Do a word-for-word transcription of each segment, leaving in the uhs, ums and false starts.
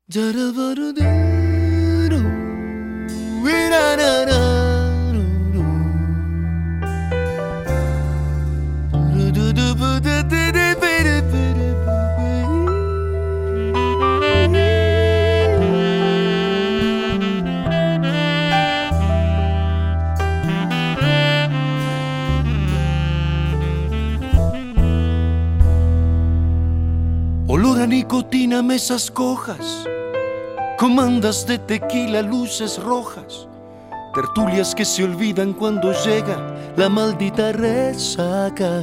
Olor a nicotina, mesas cojas, comandas de tequila, luces rojas, tertulias que se olvidan cuando llega la maldita resaca.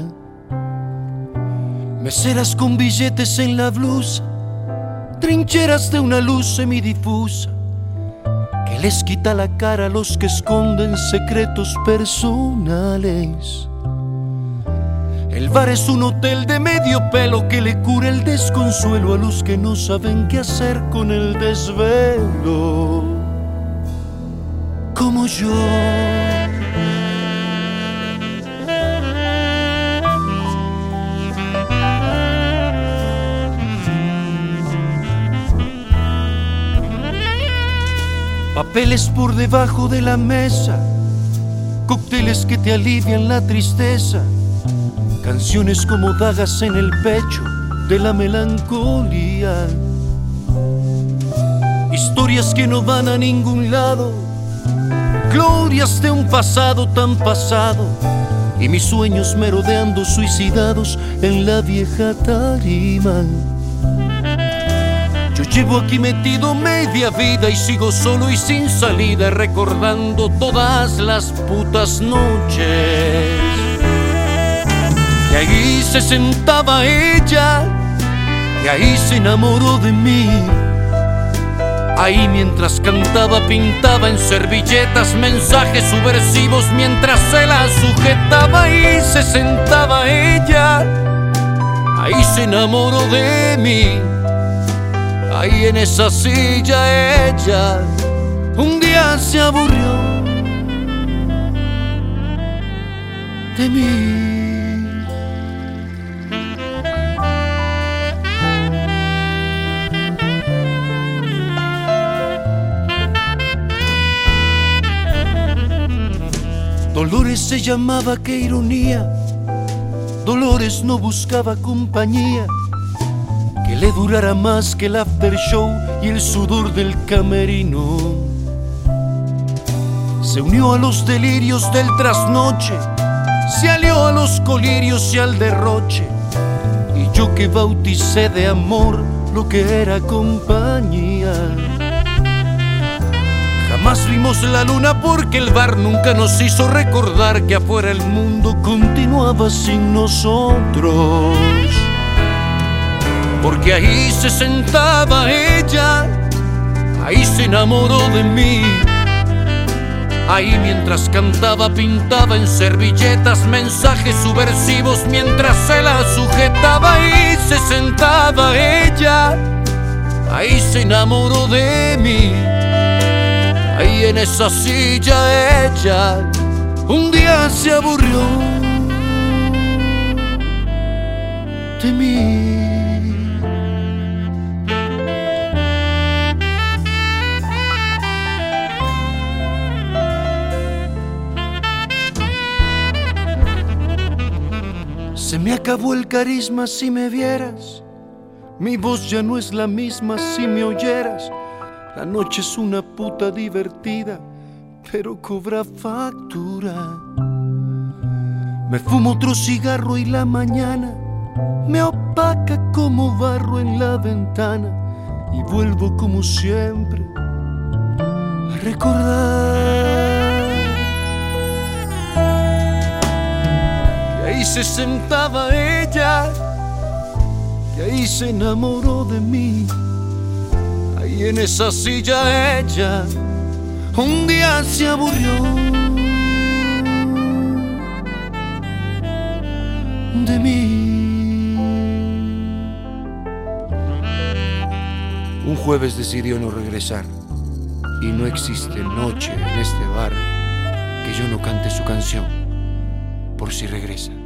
Meseras con billetes en la blusa, trincheras de una luz semidifusa que les quita la cara a los que esconden secretos personales. El bar es un hotel de medio pelo que le cura el desconsuelo a los que no saben qué hacer con el desvelo, como yo. Papeles por debajo de la mesa, cócteles que te alivian la tristeza, canciones como dagas en el pecho de la melancolía, historias que no van a ningún lado, glorias de un pasado tan pasado, y mis sueños merodeando suicidados en la vieja tarima. Yo llevo aquí metido media vida y sigo solo y sin salida, recordando todas las putas noches. Y ahí se sentaba ella, y ahí se enamoró de mí. Ahí mientras cantaba pintaba en servilletas mensajes subversivos mientras se la sujetaba. Ahí se sentaba ella, ahí se enamoró de mí. Ahí en esa silla ella un día se aburrió de mí. Dolores se llamaba, qué ironía. Dolores no buscaba compañía que le durara más que el after show y el sudor del camerino. Se unió a los delirios del trasnoche, se alió a los colirios y al derroche, y yo que bauticé de amor lo que era compañía. Jamás vimos la luna porque el bar nunca nos hizo recordar que afuera el mundo continuaba sin nosotros. Porque ahí se sentaba ella, ahí se enamoró de mí. Ahí mientras cantaba pintaba en servilletas mensajes subversivos mientras se la sujetaba. Ahí se sentaba ella, ahí se enamoró de mí. Ahí en esa silla ella un día se aburrió de mí. Se me acabó el carisma si me vieras, mi voz ya no es la misma si me oyeras. La noche es una puta divertida, pero cobra factura. Me fumo otro cigarro y la mañana me opaca como barro en la ventana, y vuelvo como siempre a recordar que ahí se sentaba ella, que ahí se enamoró de mí. Y en esa silla ella un día se aburrió de mí. Un jueves decidió no regresar, y no existe noche en este bar que yo no cante su canción por si regresa.